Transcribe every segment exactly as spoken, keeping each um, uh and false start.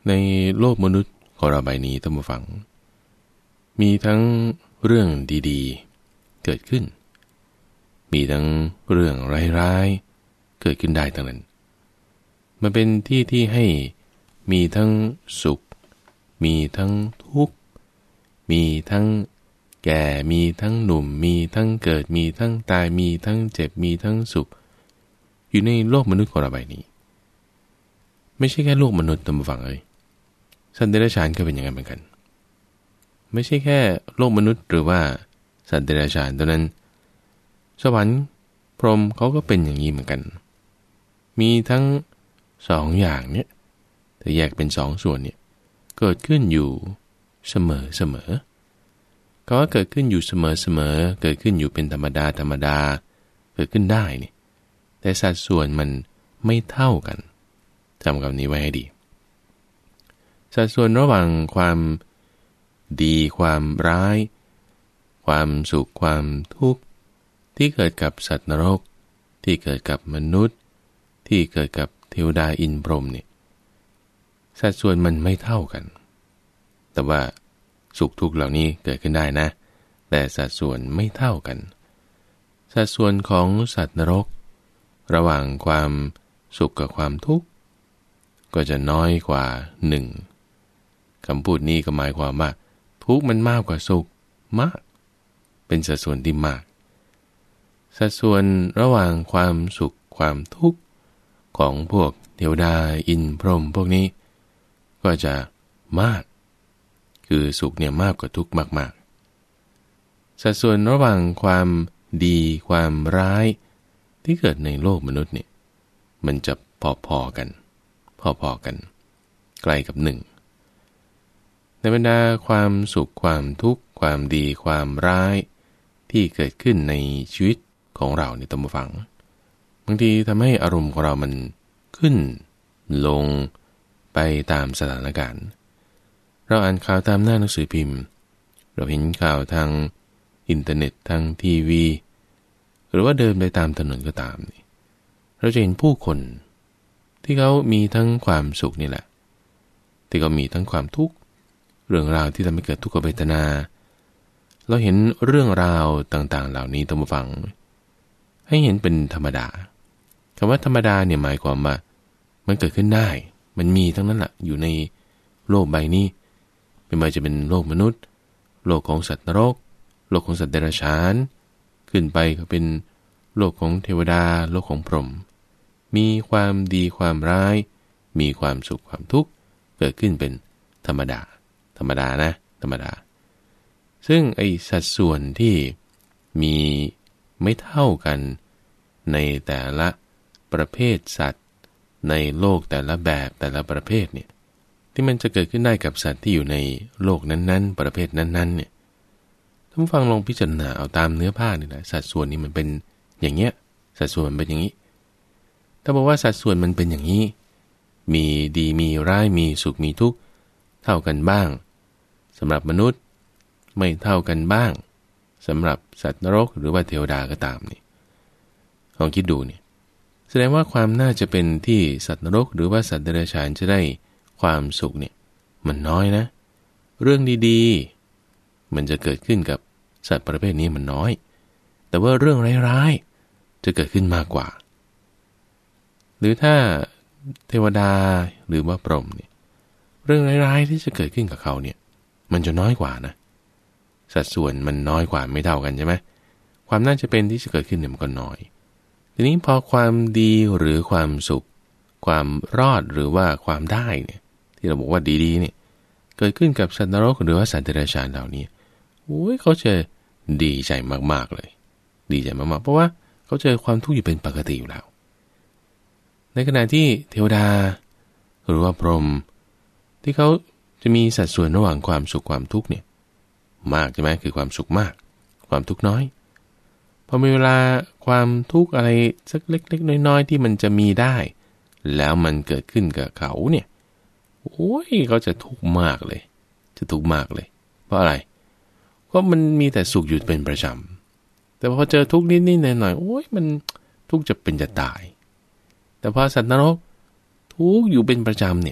ในโลกมนุษย์ของเราใบนี้ท่านผู้ฟังมีทั้งเรื่องดีๆเกิดขึ้นมีทั้งเรื่องร้ายๆเกิดขึ้นได้ทั้งนั้นมันเป็นที่ที่ให้มีทั้งสุขมีทั้งทุกข์มีทั้งแก่มีทั้งหนุ่มมีทั้งเกิดมีทั้งตายมีทั้งเจ็บมีทั้งสุขอยู่ในโลกมนุษย์ของเราใบนี้ไม่ใช่แค่โลกมนุษย์ท่านผู้ฟังเอ้ยสัตว์เดรัจฉานก็เป็นอย่างนั้นเหมือนกันไม่ใช่แค่โลกมนุษย์หรือว่าสัตว์เดรัจฉานเท่านั้นสวรรค์พรหมเขาก็เป็นอย่างนี้เหมือนกันมีทั้งสองอย่างเนี่ยแต่แยกเป็นสองส่วนเนี่ยเกิดขึ้นอยู่เสมอเสมอก็ว่าเกิดขึ้นอยู่เสมอเสมอเกิดขึ้นอยู่เป็นธรรมดาธรรมดาเกิดขึ้นได้นี่แต่สัดส่วนมันไม่เท่ากันจำคำนี้ไว้ให้ดีสัดส่วนระหว่างความดีความร้ายความสุขความทุกข์ที่เกิดกับสัตว์นรกที่เกิดกับมนุษย์ที่เกิดกับเทวดาอินทร์พรหมเนี่ยสัดส่วนมันไม่เท่ากันแต่ว่าสุขทุกข์เหล่านี้เกิดขึ้นได้นะแต่สัดส่วนไม่เท่ากันสัดส่วนของสัตว์นรกระหว่างความสุขกับความทุกข์ก็จะน้อยกว่าหนึ่งคำพูดนี้ก็หมายความว่าทุกข์มันมากกว่าสุขมากเป็นสัดส่วนที่มากสัดส่วนระหว่างความสุขความทุกข์ของพวกเทวดาอินทร์พรหมพวกนี้ก็จะมากคือสุขเนี่ยมากกว่าทุกข์มากๆสัดส่วนระหว่างความดีความร้ายที่เกิดในโลกมนุษย์เนี่ยมันจะพอๆกันพอๆกันใกล้กับหนึ่งในบรรดาความสุขความทุกข์ความดีความร้ายที่เกิดขึ้นในชีวิตของเราในตามฟังบางทีทำให้อารมณ์ของเรามันขึ้นลงไปตามสถานการณ์เราอ่านข่าวตามหน้าหนังสือพิมพ์เราเห็นข่าวทางอินเทอร์เน็ตทางทีวีหรือว่าเดินไปตามถนนก็ตามนี่เราจะเห็นผู้คนที่เขามีทั้งความสุขนี่แหละที่เขามีทั้งความทุกข์เรื่องราวที่ทำให้เกิดทุกขเวทนาเราเห็นเรื่องราวต่างๆเหล่านี้ตามฟังให้เห็นเป็นธรรมดาคำว่าธรรมดาเนี่ยหมายความว่ามันเกิดขึ้นได้มันมีทั้งนั้นแหละอยู่ในโลกใบนี้ไม่ว่าจะเป็นโลกมนุษย์โลกของสัตว์นรกโลกของสัตว์เดรัจฉานขึ้นไปก็เป็นโลกของเทวดาโลกของพรหมมีความดีความร้ายมีความสุขความทุกข์เกิดขึ้นเป็นธรรมดาธรรมดานะธรรมดาซึ่งไอ้สัดส่วนที่มีไม่เท่ากันในแต่ละประเภทสัตว์ในโลกแต่ละแบบแต่ละประเภทเนี่ยที่มันจะเกิดขึ้นได้กับสัตว์ที่อยู่ในโลกนั้นๆประเภทนั้นๆเนี่ยท่านฟังลองพิจารณาเอาตามเนื้อผ้านี่แหละสัดส่วนนี้มันเป็นอย่างเงี้ยสัดส่วนมันเป็นอย่างนี้ถ้าบอกว่าสัดส่วนมันเป็นอย่างนี้มีดีมีร้ายมีสุขมีทุกข์เท่ากันบ้างสำหรับมนุษย์ไม่เท่ากันบ้างสำหรับสัตว์นรกหรือว่าเทวดาก็ตามนี่ลองคิดดูนี่แสดงว่าความน่าจะเป็นที่สัตว์นรกหรือว่าสัตว์เดรัจฉานจะได้ความสุขเนี่ยมันน้อยนะเรื่องดีๆมันจะเกิดขึ้นกับสัตว์ประเภทนี้มันน้อยแต่ว่าเรื่องร้ายๆจะเกิดขึ้นมากกว่าหรือถ้าเทวดาหรือว่าพรหมเนี่ยเรื่องร้ายๆที่จะเกิดขึ้นกับเขาเนี่ยมันจะน้อยกว่านะสัดส่วนมันน้อยกว่าไม่เท่ากันใช่ไหมความน่าจะเป็นที่จะเกิดขึ้นเนี่ยมันก็น้อยทีนี้พอความดีหรือความสุขความรอดหรือว่าความได้เนี่ยที่เราบอกว่าดีๆเนี่ยเกิดขึ้นกับสัตว์นรกหรือว่าสัตว์เดรัจฉานเหล่านี้โอ้ยเขาจะดีใจมากๆเลยดีใจมากๆเพราะว่าเขาเจอความทุกข์อยู่เป็นปกติอยู่แล้วในขณะที่เทวดาหรือว่าพรหมที่เขาจะมีสัดส่วนระหว่างความสุขความทุกข์เนี่ยมากใช่ไหมคือความสุขมากความทุกข์น้อยพอมีเวลาความทุกข์อะไรสักเล็กๆน้อยๆที่มันจะมีได้แล้วมันเกิดขึ้นกับเขาเนี่ยโอ้ยเขาจะทุกข์มากเลยจะทุกข์มากเลยเพราะอะไรเพราะมันมีแต่สุขอยู่เป็นประจำแต่พอเจอทุกข์นิดๆหน่อยๆโอ้ยมันทุกข์จะเป็นจะตายแต่พอสัตว์นรกทุกข์อยู่เป็นประจำเนี่ย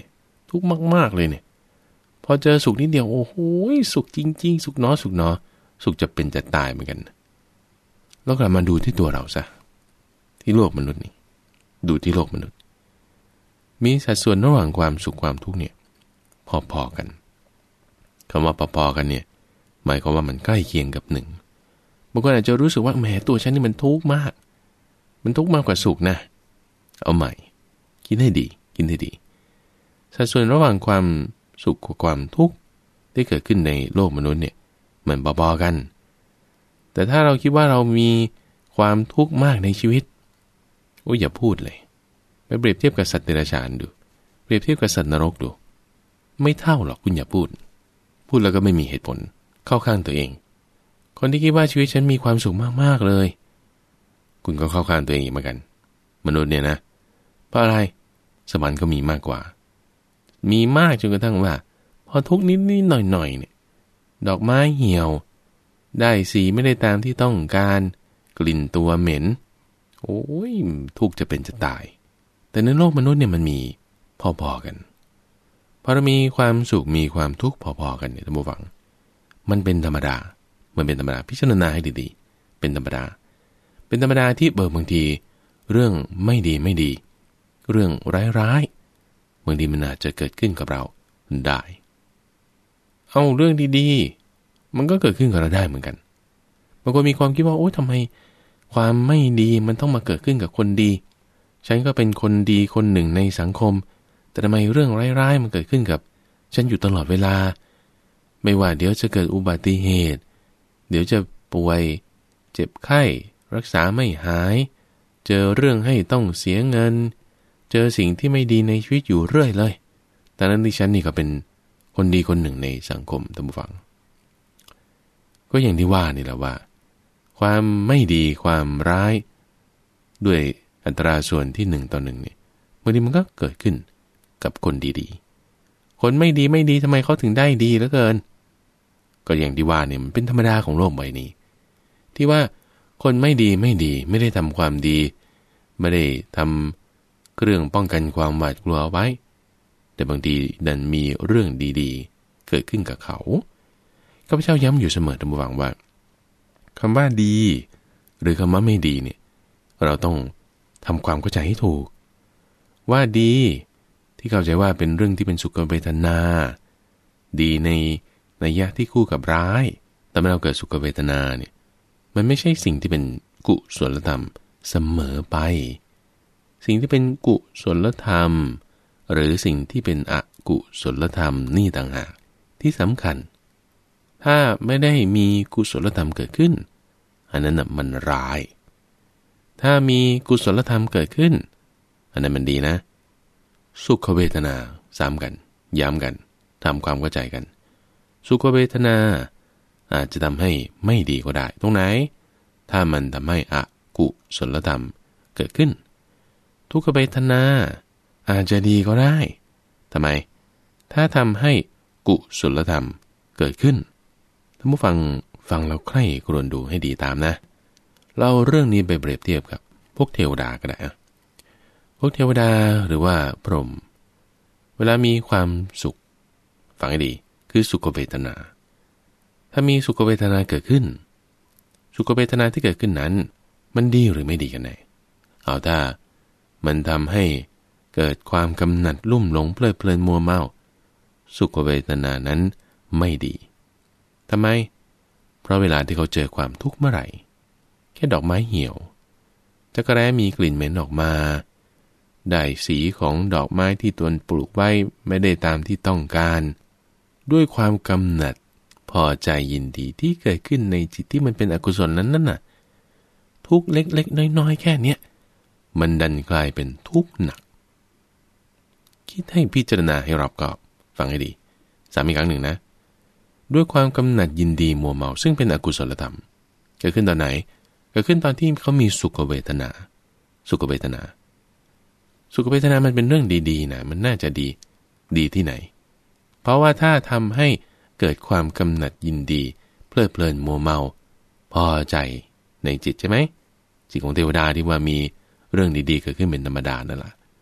ทุกข์มากๆเลยเนี่ยพอเจอสุขนิดเดียวโอ้โหสุขจริงๆสุขน้อสุขน้อสุขจะเป็นจะตายเหมือนกันแล้วกลับมาดูที่ตัวเราซะที่โลกมนุษย์นี่ดูที่โลกมนุษย์มีสัดส่วนระหว่างความสุขความทุกข์เนี่ยพอๆกันคำว่าพอๆกันเนี่ยหมายความว่ามันใกล้เคียงกับหนึ่งบางคนอาจจะรู้สึกว่าแหมตัวฉันนี่มันทุกข์มากมันทุกข์มากกว่าสุขนะเอาใหม่คิดให้ดีคิดให้ดีสัดส่วนระหว่างความสุขกับความทุกข์ที่เกิดขึ้นในโลกมนุษย์เนี่ยมันพอๆกันแต่ถ้าเราคิดว่าเรามีความทุกข์มากในชีวิตโอ้ยอย่าพูดเลยไปเปรียบเทียบกับสัตว์เดรัจฉานดูเปรียบเทียบกับสัตว์นรกดูไม่เท่าหรอกคุณอย่าพูดพูดแล้วก็ไม่มีเหตุผลเข้าข้างตัวเองคนที่คิดว่าชีวิตฉันมีความสุขมากๆเลยคุณก็เข้าข้างตัวเองอีกเหมือนกันมนุษย์เนี่ยนะเพราะอะไรสวรรค์ก็มีมากกว่ามีมากจนกระทั่งว่าพอทุกนิดนิดหน่อยหน่อยเนี่ยดอกไม้เหี่ยวได้สีไม่ได้ตามที่ต้องการกลิ่นตัวเหม็นโอ้ยทุกจะเป็นจะตายแต่ในโลกมนุษย์เนี่ยมันมีพอๆกันพอเรามีความสุขมีความทุกข์พอๆกันเนี่ยท่านผู้ฟังมันเป็นธรรมดามันเป็นธรรมดาพิจารณาให้ดีๆเป็นธรรมดาเป็นธรรมดาที่เบิกบางทีเรื่องไม่ดีไม่ดีเรื่องร้ายๆบางทีมันอาจจะเกิดขึ้นกับเราได้เอาเรื่องดีๆมันก็เกิดขึ้นกับเราได้เหมือนกันบางคนมีความคิดว่าโอ๊ยทำไมความไม่ดีมันต้องมาเกิดขึ้นกับคนดีฉันก็เป็นคนดีคนหนึ่งในสังคมแต่ทำไมเรื่องร้ายๆมันเกิดขึ้นกับฉันอยู่ตลอดเวลาไม่ว่าเดี๋ยวจะเกิดอุบัติเหตุเดี๋ยวจะป่วยเจ็บไข้รักษาไม่หายเจอเรื่องให้ต้องเสียเงินเจอสิ่งที่ไม่ดีในชีวิตอยู่เรื่อยเลยแต่นั้นดิฉันนี่ก็เป็นคนดีคนหนึ่งในสังคมท่านผู้ฟังก็อย่างที่ว่านี่แหละว่าความไม่ดีความร้ายด้วยอัตราส่วนที่หนึ่งต่อหนึ่งเนี่ยบางทีมันก็เกิดขึ้นกับคนดีๆคนไม่ดีไม่ดีทำไมเขาถึงได้ดีเหลือเกินก็อย่างที่ว่าเนี่ยมันเป็นธรรมดาของโลกใบนี้ที่ว่าคนไม่ดีไม่ดีไม่ได้ทำความดีไม่ได้ทำเครื่องป้องกันความหวาดกลัวไว้แต่บางทีดันมีเรื่องดีๆเกิดขึ้นกับเขาข้าพเจ้าย้ำอยู่เสมอท่านผู้ฟังว่าคำว่าดีหรือคำว่าไม่ดีเนี่ยเราต้องทำความเข้าใจให้ถูกว่าดีที่เข้าใจว่าเป็นเรื่องที่เป็นสุขเวทนาดีในนัยยะที่คู่กับร้ายแต่เมื่อเราเกิดสุขเวทนาเนี่ยมันไม่ใช่สิ่งที่เป็นกุศลธรรมเสมอไปสิ่งที่เป็นกุศลธรรมหรือสิ่งที่เป็นอกุศลธรรมนี่ต่างหากที่สำคัญถ้าไม่ได้มีกุศลธรรมเกิดขึ้นอันนั้นน่ะมันร้ายถ้ามีกุศลธรรมเกิดขึ้นอันนั้นมันดีนะสุขเวทนาซ้ำกันย้ำกันทำความเข้าใจกันสุขเวทนาอาจจะทำให้ไม่ดีก็ได้ตรงไหนถ้ามันทำให้อกุศลธรรมเกิดขึ้นทุกขเวทนาอาจจะดีก็ได้ทำไมถ้าทำให้กุศลธรรมเกิดขึ้นท่านผู้ฟังฟังเราใคร่ครวญดูให้ดีตามนะเราเรื่องนี้ไปเปรียบเทียบกับพวกเทวดาก็ได้พวกเทวดาหรือว่าพรหมเวลามีความสุขฟังให้ดีคือสุขเวทนาถ้ามีสุขเวทนาเกิดขึ้นสุขเวทนาที่เกิดขึ้นนั้นมันดีหรือไม่ดีกันแน่เอาถ้ามันทำให้เกิดความกำหนัดลุ่มหลงเพลิดเพลินมัวเมาสุขเวทนานั้นไม่ดีทำไมเพราะเวลาที่เขาเจอความทุกข์เมื่อไหร่แค่ดอกไม้เหี่ยวจักรแร้มีกลิ่นเหม็นออกมาได้สีของดอกไม้ที่ตนปลูกไว้ไม่ได้ตามที่ต้องการด้วยความกำหนัดพอใจยินดีที่เกิดขึ้นในจิตที่มันเป็นอกุศลนั้นนั่นน่ะทุกเล็กๆน้อยๆแค่เนี้ยมันดันกลายเป็นทุกข์หนักคิดให้พิจารณาให้รอบคอบฟังให้ดีซ้ำอีกครั้งหนึ่งนะด้วยความกำหนัดยินดีมัวเมาซึ่งเป็นอกุศลธรรมเกิดขึ้นตอนไหนเกิดขึ้นตอนที่เขามีสุขเวทนาสุขเวทนาสุขเวทนามันเป็นเรื่องดีๆนะมันน่าจะดีดีที่ไหนเพราะว่าถ้าทำให้เกิดความกำหนัดยินดีเพลิดเพลินมัวเมาพอใจในจิตใช่ไหมจิตของเทวดาที่ว่ามีเรื่องดีๆเกิดขึ้นเป็นธรรมดานั่นแหละพ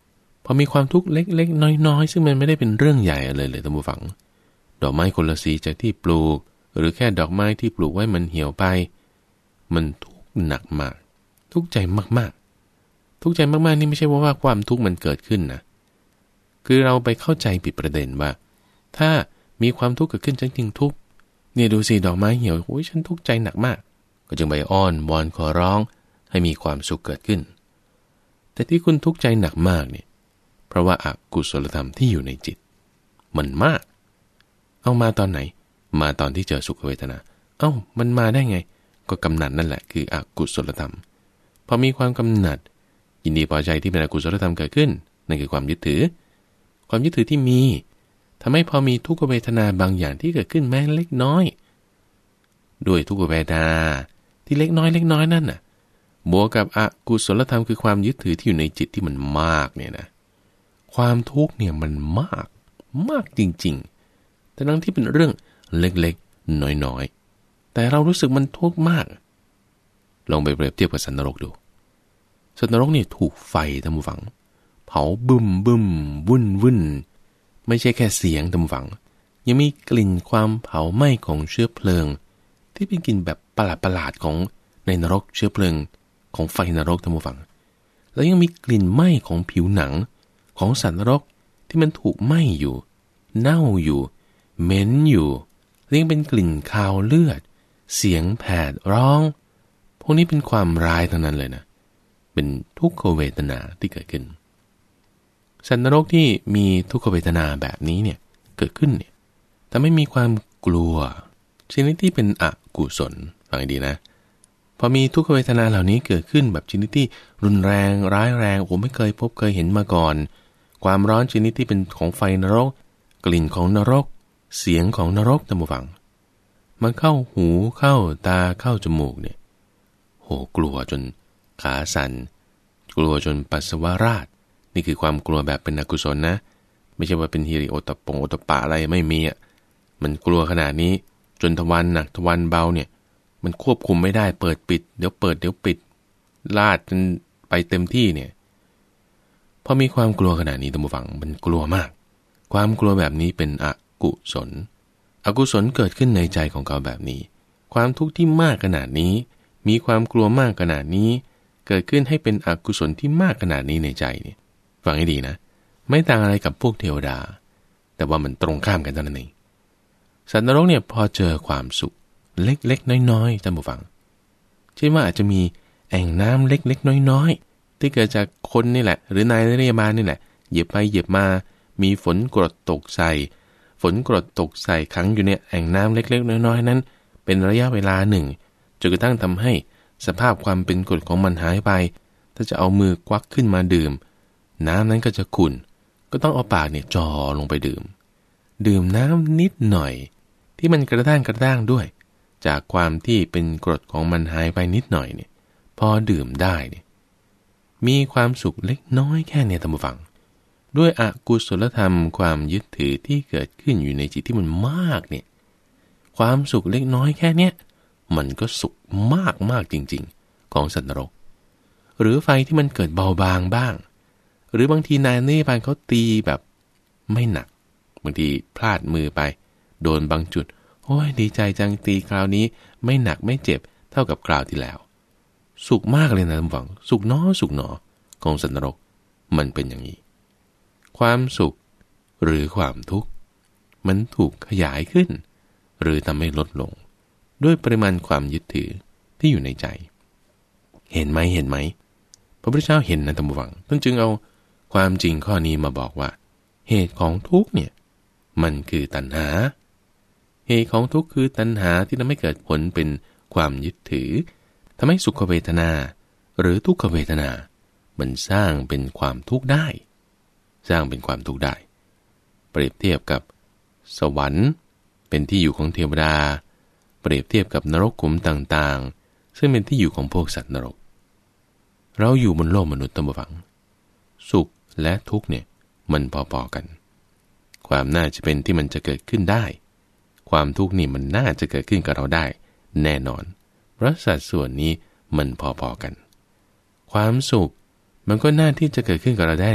อมีความทุกข์เล็กๆน้อยๆซึ่งมันไม่ได้เป็นเรื่องใหญ่อะไรเลยท่านผู้ฟังดอกไม้คนละสีจากที่ปลูกหรือแค่ดอกไม้ที่ปลูกไว้มันเหี่ยวไปมันทุกข์หนักมากทุกข์ใจมากๆทุกข์ใจมากๆนี่ไม่ใช่ว่าความทุกข์มันเกิดขึ้นนะคือเราไปเข้าใจผิดประเด็นว่าถ้ามีความทุกข์เกิดขึ้นฉันจึงทุกข์เนี่ยดูสิดอกไม้เหี่ยวโอ้ยฉันทุกข์ใจหนักมากก็จึงไปอ้อนวอนขอร้องให้มีความสุขเกิดขึ้นแต่ที่คุณทุกข์ใจหนักมากเนี่ยเพราะว่าอกุศลธรรมที่อยู่ในจิตมันมากเอามาตอนไหนมาตอนที่เจอสุขเวทนาเอ้ามันมาได้ไงก็กำหนัดนั่นแหละคืออกุศลธรรมพอมีความกำหนัดยินดีพอใจที่เป็นอกุศลธรรมเกิดขึ้นนั่นคือความยึดถือความยึดถือที่มีทำให้พอมีทุกขเวทนาบางอย่างที่เกิดขึ้นแม้เล็กน้อยด้วยทุกขเวทนาที่เล็กน้อยเล็กน้อยนั่นน่ะบวกกับอกุศลธรรมคือความยึดถือที่อยู่ในจิตที่มันมากเนี่ยนะความทุกข์เนี่ยมันมากมากจริงๆแต่ทั้งที่เป็นเรื่องเล็กๆน้อยๆแต่เรารู้สึกมันทุกข์มากลองไปเปรียบเทียบกับสัตว์นรกดูสัตว์นรกเนี่ยถูกไฟท่านผู้ฟังเผาบึ้มบึ้มวุ่นวุ่นไม่ใช่แค่เสียงท่านผู้ฟังยังมีกลิ่นความเผาไหม้ของเชื้อเพลิงที่เป็นกลิ่นแบบประหลาดๆของในนรกเชื้อเพลิงของไฟนรกท่านผู้ฟังแล้วยังมีกลิ่นไหม้ของผิวหนังของสัตว์นรกที่มันถูกไหม้อยู่เน่าอยู่เหม็นอยู่แล้วยังเป็นกลิ่นคาวเลือดเสียงแผดร้องพวกนี้เป็นความร้ายทั้งนั้นเลยนะเป็นทุกขเวทนาที่เกิดขึ้นสัตว์นรกที่มีทุกขเวทนาแบบนี้เนี่ยเกิดขึ้นเนี่ยแต่ไม่มีความกลัวชนิดที่เป็นอกุศลฟังดีนะพอมีทุกขเวทนาเหล่านี้เกิดขึ้นแบบชนิดที่รุนแรงร้ายแรงผมไม่เคยพบเคยเห็นมาก่อนความร้อนชนิดที่เป็นของไฟนรกกลิ่นของนรกเสียงของนรกท่านผู้ฟังมันเข้าหูเข้าตาเข้าจมูกเนี่ยโหกลัวจนขาสั่นกลัวจนปัสสาวะราดนี่คือความกลัวแบบเป็นอกุศลนะไม่ใช่ว่าเป็นฮิริโอตปงโอตปะอะไรไม่มีอ่ะมันกลัวขนาดนี้จนทวารหนักทวารเบาเนี่ยมันควบคุมไม่ได้เปิดปิดเดี๋ยวเปิดเดี๋ยวปิดลาดจนไปเต็มที่เนี่ยพอมีความกลัวขนาดนี้ท่านผู้ฟังมันกลัวมากความกลัวแบบนี้เป็นอกุศลอกุศลเกิดขึ้นในใจของเขาแบบนี้ความทุกข์ที่มากขนาดนี้มีความกลัวมากขนาดนี้เกิดขึ้นให้เป็นอกุศลที่มากขนาดนี้ในใจเนี่ยฟังให้ดีนะไม่ต่างอะไรกับพวกเทวดาแต่ว่ามันตรงข้ามกันเท่านั้นเองสัตว์นรกเนี่ยพอเจอความสุขเล็กๆน้อยๆท่านผู้ฟังเช่นว่าอาจจะมีแอ่งน้ำเล็กๆน้อยๆที่เกิดจากคนนี่แหละหรือนายนิยบาลนี่แหละเหยียบไปเหยียบมามีฝนกรดตกใส่ฝนกรดตกใส่ขังอยู่ในแอ่งน้ำเล็กๆน้อยๆนั้นเป็นระยะเวลาหนึ่งจนกระทั่งทำให้สภาพความเป็นกรดของมันหายไปถ้าจะเอามือควักขึ้นมาดื่มน้ำนั้นก็จะขุ่นก็ต้องเอาปากเนี่ยจ่อลงไปดื่มดื่มน้ำนิดหน่อยที่มันกระด้างกระด้างด้วยจากความที่เป็นกรดของมันหายไปนิดหน่อยเนี่ยพอดื่มได้เนี่ยมีความสุขเล็กน้อยแค่เนี่ยท่านผู้ฟังด้วยอกุศลธรรมความยึดถือที่เกิดขึ้นอยู่ในจิตที่มันมากเนี่ยความสุขเล็กน้อยแค่เนี้ยมันก็สุขมากมากจริงๆของสัตว์นรกหรือไฟที่มันเกิดเบาบางบ้างหรือบางทีนายนิยบาลเขาตีแบบไม่หนักบางทีพลาดมือไปโดนบางจุดโอ้ยดีใจจังตีคราวนี้ไม่หนักไม่เจ็บเท่ากับคราวที่แล้วสุขมากเลยนะท่านผู้ฟังสุขน้อสุขหนอของสัตว์นรกมันเป็นอย่างนี้ความสุขหรือความทุกข์มันถูกขยายขึ้นหรือทำให้ลดลงด้วยปริมาณความยึดถือที่อยู่ในใจเห็นไหมเห็นไหมพระพุทธเจ้าเห็นนะท่านผู้ฟังท่านจึงเอาความจริงข้อนี้มาบอกว่าเหตุของทุกข์เนี่ยมันคือตัณหาเหตุของทุกข์คือตัณหาที่ทำให้เกิดผลเป็นความยึดถือทำให้สุขเวทนาหรือทุกขเวทนามันสร้างเป็นความทุกข์ได้สร้างเป็นความทุกข์ได้เปรียบเทียบกับสวรรค์เป็นที่อยู่ของเทวดาเปรียบเทียบกับนรกขุมต่างๆซึ่งเป็นที่อยู่ของพวกสัตว์นรกเราอยู่บนโลกมนุษย์ท่านผู้ฟังสุขและทุกข์เนี่ยมันพอๆกันความน่าจะเป็นที่มันจะเกิดขึ้นได้ความทุกข์นี่มันน่าจะเกิดขึ้นกับเราได้แน่นอนเพราะสัดส่วนนี้มันพอๆกันความสุขมันก็น่าที่จะเกิดขึ้นกับเราได้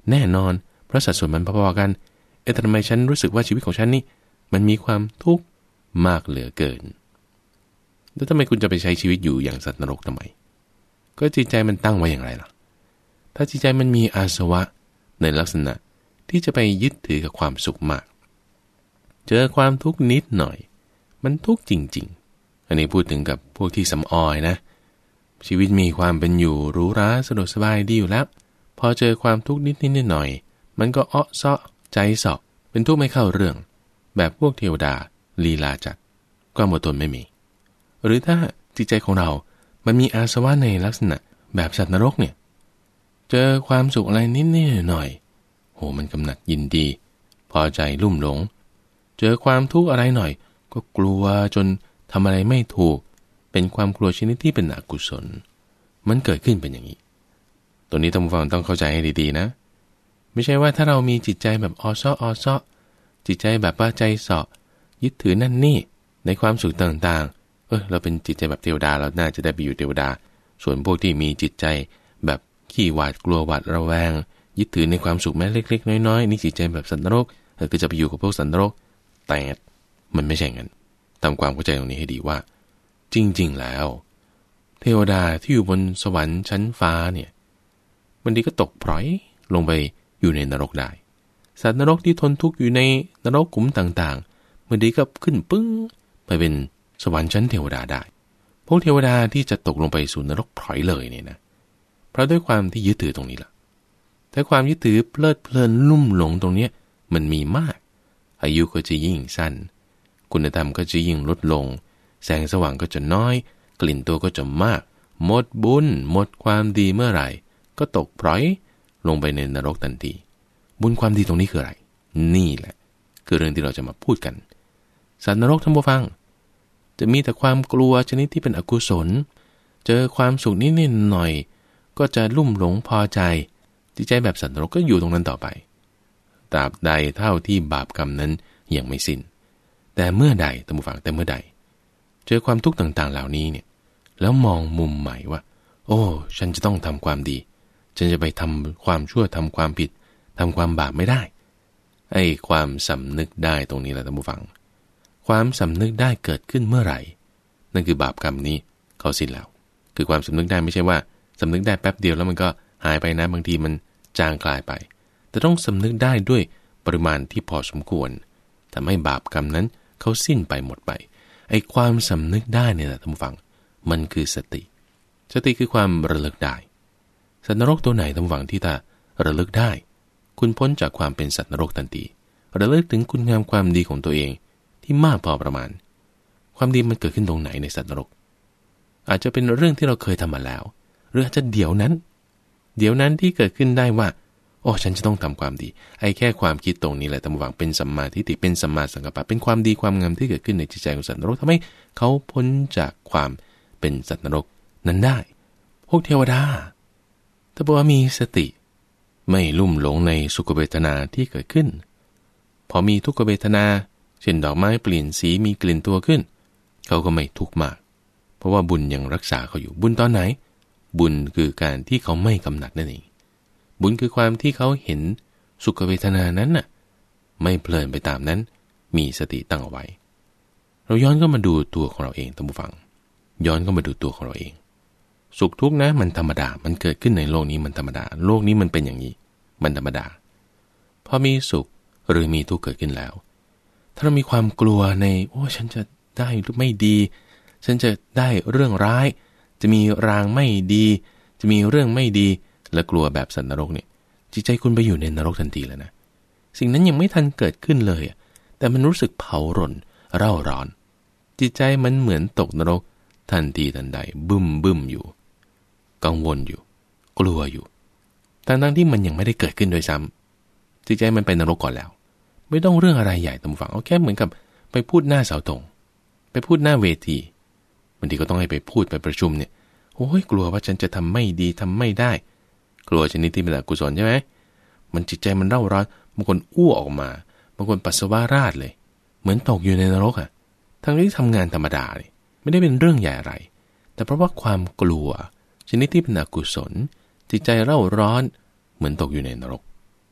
แน่นอนเพราะสัดส่วนมันพอๆกันเอ๊ะทำไมฉันรู้สึกว่าชีวิตของฉันนี่มันมีความทุกข์มากเหลือเกินแล้วทำไมคุณจะไปใช้ชีวิตอยู่อย่างสัตว์นรกทำไมก็จิตใจมันตั้งไว้อย่างไรล่ะถ้าจิตใจมันมีอาสวะในลักษณะที่จะไปยึดถือกับความสุขมากเจอความทุกข์นิดหน่อยมันทุกข์จริงๆอันนี้พูดถึงกับพวกที่สำออยนะชีวิตมีความเป็นอยู่หรูหราสะดวกสบายดีอยู่แล้วพอเจอความทุกข์นิดนิดหน่อยมันก็อ้อเซาะใจเสาะเป็นทุกข์ไม่เข้าเรื่องแบบพวกเทวดาลีลาจัดก็หมดตนไม่มีหรือถ้าจิตใจของเรามันมีอาสวะในลักษณะแบบสัตว์นรกเนี่ยเจอความสุขอะไรนิดนิดหน่อยโหมันกำหนัดยินดีพอใจลุ่มหลงเจอความทุกข์อะไรหน่อยก็กลัวจนทำอะไรไม่ถูกเป็นความกลัวชนิดที่เป็นอกุศลมันเกิดขึ้นเป็นอย่างนี้ตัวนี้ท่านผู้ฟังต้องเข้าใจให้ดีๆนะไม่ใช่ว่าถ้าเรามีจิตใจแบบออซ้อออซ้อจิตใจแบบว่าใจเสาะยึดถือนั่นนี่ในความสุขต่างๆเออเราเป็นจิตใจแบบเทวดาเราน่าจะได้ไปอยู่เทวดาส่วนพวกที่มีจิตใจแบบขี้หวาดกลัวหวาดระแวงยึดถือในความสุขแม้เล็กๆน้อยๆนี่จิตใจแบบสัตว์นรกเออก็จะไปอยู่กับพวกสัตว์นรกแต่มันไม่ใช่งั้นทำความเข้าใจตรงนี้ให้ดีว่าจริงๆแล้วเทวดาที่อยู่บนสวรรค์ชั้นฟ้าเนี่ยบางทีก็ตกพร้อยลงไปอยู่ในนรกได้สัตว์นรกที่ทนทุกข์อยู่ในนรกขุมต่างๆบางทีก็ขึ้นปึ้งไปเป็นสวรรค์ชั้นเทวดาได้พวกเทวดาที่จะตกลงไปสู่นรกพร้อยเลยเนี่ยนะเพราะด้วยความที่ยึดถือตรงนี้ล่ะแต่ความยึดถือเพลิดเพลินลุ่มหลงตรงนี้มันมีมากอายุก็จะยิ่งสั้นคุณธรรมก็จะยิ่งลดลงแสงสว่างก็จะน้อยกลิ่นตัวก็จะมากหมดบุญหมดความดีเมื่อไหร่ก็ตกพร้อยลงไปในนรกทันทีบุญความดีตรงนี้คืออะไรนี่แหละคือเรื่องที่เราจะมาพูดกันสัตว์นรกท่านผู้ฟังจะมีแต่ความกลัวชนิดที่เป็นอกุศลเจอความสุขนิดๆหน่อยก็จะลุ่มหลงพอใจจิตใจแบบสัตว์นรกก็อยู่ตรงนั้นต่อไปตราบใดเท่าที่บาปกรรมนั้นยังไม่สิ้นแต่เมื่อใดท่านผู้ฟังแต่เมื่อใดเจอความทุกข์ต่างๆเหล่านี้เนี่ยแล้วมองมุมใหม่ว่าโอ้ฉันจะต้องทำความดีฉันจะไปทำความชั่วทำความผิดทำความบาปไม่ได้ไอ้ความสำนึกได้ตรงนี้แหละท่านผู้ฟังความสำนึกได้เกิดขึ้นเมื่อไหร่นั่นคือบาปกรรมนี้เขาสิ้นแล้วคือความสำนึกได้ไม่ใช่ว่าสำนึกได้แป๊บเดียวแล้วมันก็หายไปนะบางทีมันจางคลายไปแต่ต้องสำนึกได้ด้วยปริมาณที่พอสมควรทำให้บาปกรรมนั้นเขาสิ้นไปหมดไปไอ้ความสำนึกได้เนี่ยนะท่านผู้ฟังมันคือสติสติคือความระลึกได้สัตว์นรกตัวไหนท่านผู้ฟังที่ถ้าระลึกได้คุณพ้นจากความเป็นสัตว์นรกทันทีระลึกถึงคุณงามความดีของตัวเองที่มากพอประมาณความดีมันเกิดขึ้นตรงไหนในสัตว์นรกอาจจะเป็นเรื่องที่เราเคยทำมาแล้วหรืออาจจะเดี๋ยวนั้นเดี๋ยวนั้นที่เกิดขึ้นได้ว่าโอ้ฉันจะต้องทำความดีไอ้แค่ความคิดตรงนี้แหละท่านผู้ฟังเป็นสัมมาทิฏฐิเป็นสัมมาสังกัปปะเป็นความดีความงามที่เกิดขึ้นในจิตใจของสัตว์นรกทำให้เขาพ้นจากความเป็นสัตว์นรกนั้นได้พวกเทวดาถ้าบอกว่ามีสติไม่ลุ่มหลงในสุขเวทนาที่เกิดขึ้นพอมีทุกขเวทนาเช่นดอกไม้เปลี่ยนสีมีกลิ่นตัวขึ้นเขาก็ไม่ทุกข์มากเพราะว่าบุญยังรักษาเขาอยู่บุญตอนไหนบุญคือการที่เขาไม่กำหนัดนั่นเองบุญคือความที่เขาเห็นสุขเวทนานั้นน่ะไม่เพลินไปตามนั้นมีสติตั้งเอาไว้เราย้อนก็มาดูตัวของเราเองท่านผู้ฟังย้อนก็มาดูตัวของเราเองสุขทุกข์นะมันธรรมดามันเกิดขึ้นในโลกนี้มันธรรมดาโลกนี้มันเป็นอย่างนี้มันธรรมดาพอมีสุขหรือมีทุกข์เกิดขึ้นแล้วถ้าเรามีความกลัวในโอ้ฉันจะได้หรือไม่ดีฉันจะได้เรื่องร้ายจะมีรางไม่ดีจะมีเรื่องไม่ดีและกลัวแบบสัตว์นรกเนี่ยจิตใจคุณไปอยู่ในนรกทันทีแล้วนะสิ่งนั้นยังไม่ทันเกิดขึ้นเลยแต่มันรู้สึกเผาร่นเร่าร้อนจิตใจมันเหมือนตกนรกทันทีทันใดบึ้มบึ้มอยู่กังวลอยู่กลัวอยู่ทั้งๆที่มันยังไม่ได้เกิดขึ้นโดยซ้ำจิตใจมันไปนรกก่อนแล้วไม่ต้องเรื่องอะไรใหญ่ตามฝังเอาแค่เหมือนกับไปพูดหน้าเสาธงไปพูดหน้าเวทีบางทีก็ต้องให้ไปพูดไปประชุมเนี่ยโอ้ยกลัวว่าฉันจะทำไม่ดีทำไม่ได้กลัวชนิดที่เป็นอกุศลใช่ไหมมันจิตใจมันเร่าร้อนบางคนอ้วกออกมาบางคนปัสสาวะราดเลยเหมือนตกอยู่ในนรกอ่ะทั้งที่ทำงานธรรมดาเลยไม่ได้เป็นเรื่องใหญ่อะไรแต่เพราะว่าความกลัวชนิดที่เป็นอกุศลจิตใจเร่าร้อนเหมือนตกอยู่ในนรก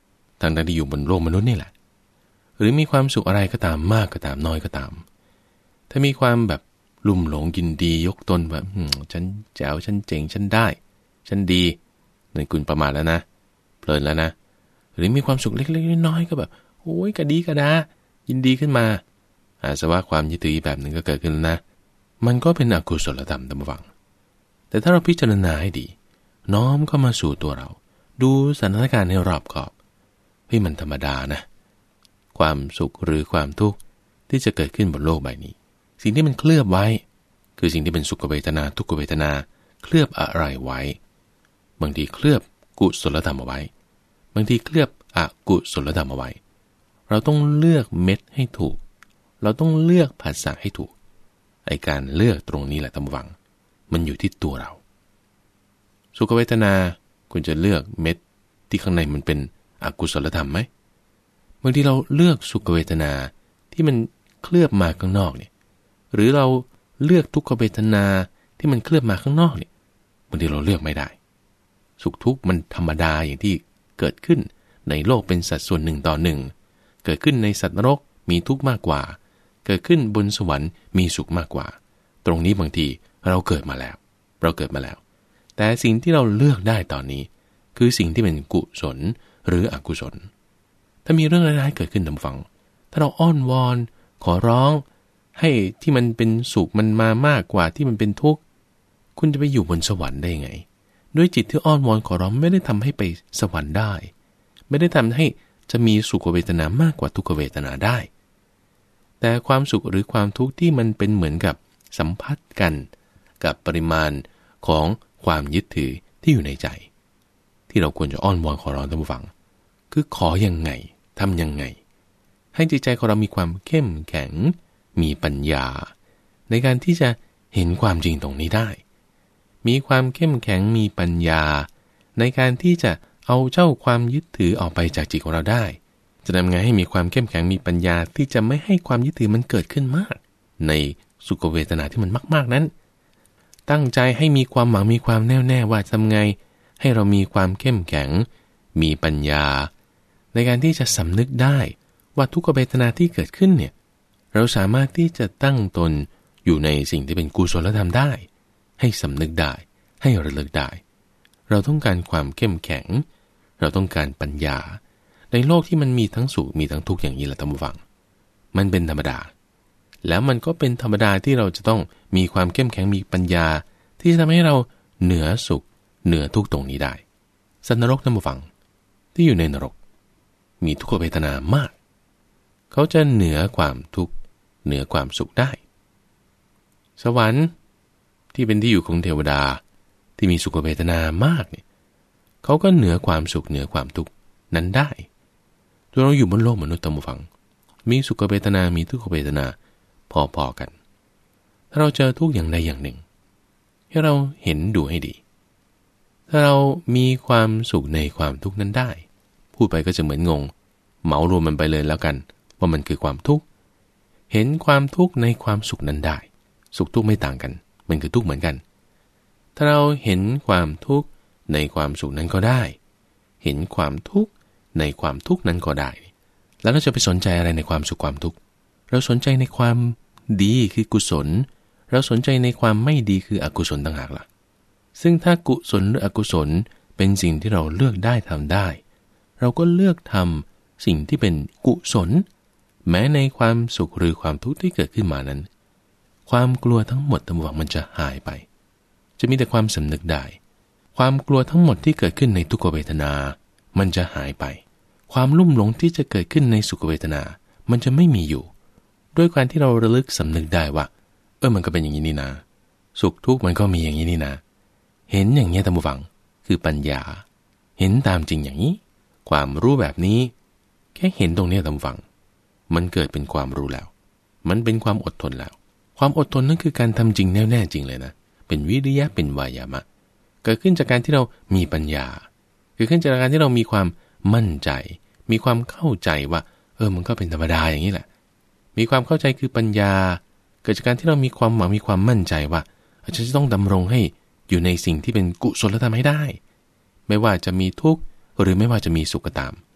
ทั้งที่อยู่บนโลกมนุษย์นี่แหละหรือมีความสุขอะไรก็ตามมากก็ตามน้อยก็ตามถ้ามีความแบบลุ่มหลงยินดียกตนแบบฉันแจ๋วฉันเจ๋งฉันได้ฉันดีนั่นคุณประมาทแล้วนะเพลินแล้วนะหรือมีความสุขเล็กๆน้อยๆก็แบบโอ้ยกระดีกระดายินดีขึ้นมาอาสวะความยึดถือแบบหนึ่งก็เกิดขึ้นนะมันก็เป็นอกุศลธรรมตามฟังแต่ถ้าเราพิจารณาให้ดีน้อมเข้ามาสู่ตัวเราดูสถานการณ์ให้รอบขอบเฮ้ยมันธรรมดานะความสุขหรือความทุกข์ที่จะเกิดขึ้นบนโลกใบนี้สิ่งที่มันเคลือบไว้คือสิ่งที่เป็นสุขเวทนาทุกขเวทนาเคลือบอะไรไว้บางทีเคลือบกุศลธรรมเอาไว้บางทีเคลือบอกุศลธรรมเอาไว้เราต้องเลือกเม็ดให้ถูกเราต้องเลือกภาษาให้ถูกไอ้การเลือกตรงนี้แหละตามวังมันอยู่ที่ตัวเราสุขเวทนาคุณจะเลือกเม็ดที่ข้างในมันเป็นอกุศลธรรมไหมบางทีเราเลือกสุขเวทนาที่มันเคลือบมาข้างนอกเนี่ยหรือเราเลือกทุกขเวทนาที่มันเคลือบมาข้างนอกเนี่ยบางทีเราเลือกไม่ได้สุขทุกข์มันธรรมดาอย่างที่เกิดขึ้นในโลกเป็นสัดส่วนหนึ่งต่อหนึ่งเกิดขึ้นในสัตว์นรกมีทุกข์มากกว่าเกิดขึ้นบนสวรรค์มีสุขมากกว่าตรงนี้บางทีเราเกิดมาแล้วเราเกิดมาแล้วแต่สิ่งที่เราเลือกได้ตอนนี้คือสิ่งที่เป็นกุศลหรืออกุศลถ้ามีเรื่องร้ายๆเกิดขึ้นตามฟังถ้าเราอ้อนวอนขอร้องให้ที่มันเป็นสุขมันมามากกว่าที่มันเป็นทุกข์คุณจะไปอยู่บนสวรรค์ได้ยังไงด้วยจิตที่อ้อนวอนขอร้องไม่ได้ทำให้ไปสวรรค์ได้ไม่ได้ทำให้จะมีสุขเวทนามากกว่าทุกขเวทนาได้แต่ความสุขหรือความทุกข์ที่มันเป็นเหมือนกับสัมพัทธ์กันกับปริมาณของความยึดถือที่อยู่ในใจที่เราควรจะอ้อนวอนขอร้องท่านผู้ฟังคือขอยังไงทำยังไงให้จิตใจของเรามีความเข้มแข็งมีปัญญาในการที่จะเห็นความจริงตรงนี้ได้มีความเข้มแข็งมีปัญญาในการที่จะเอาเจ้าความยึดถือออกไปจากจิตของเราได้จะทำไงให้มีความเข้มแข็งมีปัญญาที่จะไม่ให้ความยึดถือมันเกิดขึ้นมากในสุขเวทนาที่มันมากๆนั้นตั้งใจให้มีความหวังมีความแน่วแน่ว่าทำไงให้เรามีความเข้มแข็งมีปัญญาในการที่จะสำนึกได้ว่าทุกขเวทนาที่เกิดขึ้นเนี่ยเราสามารถที่จะตั้งตนอยู่ในสิ่งที่เป็นกุศลธรรมได้ให้สำนึกได้ให้ระลึกได้เราต้องการความเข้มแข็งเราต้องการปัญญาในโลกที่มันมีทั้งสุขมีทั้งทุกข์อย่างนี้แหละท่านผู้ฟังมันเป็นธรรมดาแล้วมันก็เป็นธรรมดาที่เราจะต้องมีความเข้มแข็งมีปัญญาที่จะทำให้เราเหนือสุขเหนือทุกข์ตรงนี้ได้สัตว์นรกท่านผู้ฟังที่อยู่ในนรกมีทุกขเวทนามากเขาจะเหนือความทุกข์เหนือความสุขได้สวรรค์ที่เป็นที่อยู่ของเทวดาที่มีสุขเวทนามากเนี่ยเขาก็เหนือความสุขเหนือความทุกข์นั้นได้ตัวเราอยู่บนโลกมนุษย์ท่านผู้ฟังมีสุขเวทนามีทุกขเวทนาพอๆกันถ้าเราเจอทุกอย่างใดอย่างหนึ่งให้เราเห็นดูให้ดีถ้าเรามีความสุขในความทุกข์นั้นได้พูดไปก็จะเหมือนงงเหมารวมมันไปเลยแล้วกันว่ามันคือความทุกข์เห็นความทุกข์ในความสุขนั้นได้สุขทุกข์ไม่ต่างกันมันคือทุกข์เหมือนกันถ้าเราเห็นความทุกข์ในความสุขนั้นก็ได้เห็นความทุกข์ในความทุกข์นั้นก็ได้แล้วเราจะไปสนใจอะไรในความสุขความทุกข์เราสนใจในความดีคือกุศลเราสนใจในความไม่ดีคืออกุศลต่างหากล่ะซึ่งถ้ากุศลหรืออกุศลเป็นสิ่งที่เราเลือกได้ทำได้เราก็เลือกทำสิ่งที่เป็นกุศลแม้ในความสุขหรือความทุกข์ที่เกิดขึ้นมานั้นความกลัวทั้งหมดทั้งมวลมันจะหายไปจะมีแต่ความสำนึกได้ความกลัวทั้งหมดที่เกิดขึ้นในทุกขเวทนามันจะหายไปความลุ่มหลงที่จะเกิดขึ้นในสุขเวทนามันจะไม่มีอยู่ด้วยการที่เราระลึกสำนึกได้ว่าเออมันก็เป็นอย่างนี้นี่นะสุขทุกข์มันก็มีอย่างนี้นี่นะเห็นอย่างนี้ท่านผู้ฟังคือปัญญาเห็นตามจริงอย่างนี้ความรู้แบบนี้แค่เห็นตรงนี้ท่านผู้ฟังมันเกิดเป็นความรู้แล้วมันเป็นความอดทนแล้วความอดทนนั่นคือการทำจริงแน่แน่จริงเลยนะเป็นวิริยะเป็นวายามะเกิดขึ้นจากการที่เรามีปัญญาเกิดขึ้นจากการที่เรามีความมั่นใจมีความเข้าใจว่าเออมันก็เป็นธรรมดาอย่างนี้แหละมีความเข้าใจคือปัญญาเกิดจากการที่เรามีความหวังมีความมั่นใจว่าฉันจะต้องดำรงให้อยู่ในสิ่งที่เป็นกุศลธรรมให้ได้ไม่ว่าจะมีทุกข์หรือไม่ว่าจะมีสุขก็ตาม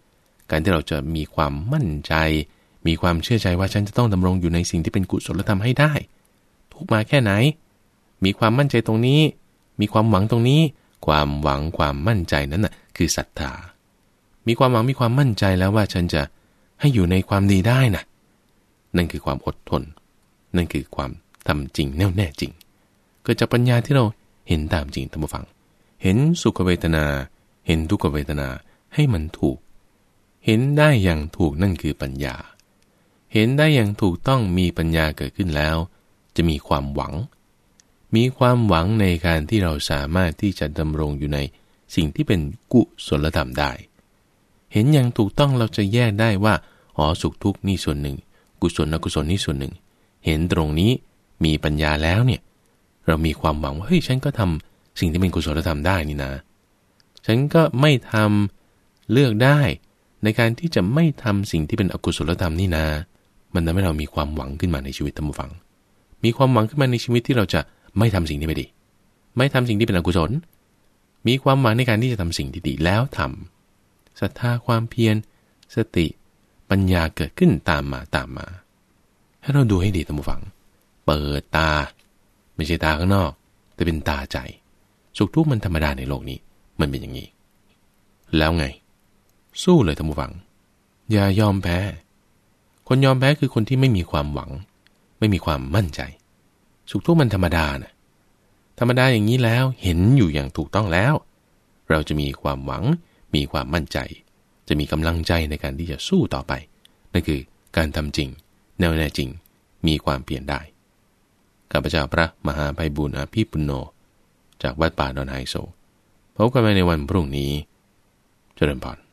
การที่เราจะมีความมั่นใจมีความเชื่อใจว่าฉันจะต้องดำรงอยู่ในสิ่งที่เป็นกุศลธรรมให้ได้ทุกมาแค่ไหนมีความมั่นใจตรงนี้มีความหวังตรงนี้ความหวังความมั่นใจนั้นน่ะคือศรัทธามีความหวังมีความมั่นใจแล้วว่าฉันจะให้อยู่ในความดีได้นะนั่นคือความอดทนนั่นคือความทำจริงแน่วแน่จริงเกิดจากปัญญาที่เราเห็นตามจริงท่านผู้ฟังเห็นสุขเวทนาเห็นทุกขเวทนาให้มันถูกเห็นได้อย่างถูกนั่นคือปัญญาเห็นได้อย่างถูกต้องมีปัญญาเกิดขึ้นแล้วจะมีความหวังมีความหวังในการที่เราสามารถที่จะดำรงอยู่ในสิ่งที่เป็นกุศลธรรมได้เห็นอย่างถูกต้องเราจะแยกได้ว่าอ๋อสุขทุกข์นี่ส่วนหนึ่งกุศลอกุศลนี่ส่วนหนึ่งเห็นตรงนี้มีปัญญาแล้วเนี่ยเรามีความหวังว่าเฮ้ยฉันก็ทำสิ่งที่เป็นกุศลธรรมได้นี่นะฉันก็ไม่ทำเลือกได้ในการที่จะไม่ทำสิ่งที่เป็นอกุศลธรรมนี่นะมันทำให้เรามีความหวังขึ้นมาในชีวิตท่านผู้ฟังมีความหวังขึ้นมาในชีวิตที่เราจะไม่ทำสิ่งที่ไม่ดีไม่ทำสิ่งที่เป็นอกุศลมีความหวังในการที่จะทำสิ่งที่ดีแล้วทำศรัทธาความเพียรสติปัญญาเกิดขึ้นตามมาตามมาให้เราดูให้ดีท่านผู้ฟังเปิดตาไม่ใช่ตาข้างนอกแต่เป็นตาใจสุขทุกข์มันธรรมดาในโลกนี้มันเป็นอย่างนี้แล้วไงสู้เลยท่านผู้ฟังอย่ายอมแพ้คนยอมแพ้คือคนที่ไม่มีความหวังไม่มีความมั่นใจสุขทุกข์มันธรรมดานะธรรมดาอย่างนี้แล้วเห็นอยู่อย่างถูกต้องแล้วเราจะมีความหวังมีความมั่นใจจะมีกำลังใจในการที่จะสู้ต่อไปนั่นคือการทำจริงแน่วแน่จริงมีความเปลี่ยนได้ข้าพเจ้าพระมหาไพบูลย์อาภีปุณโญจากวัดป่าดอนไฮโซพบกันใหม่ในวันพรุ่งนี้เจริญพร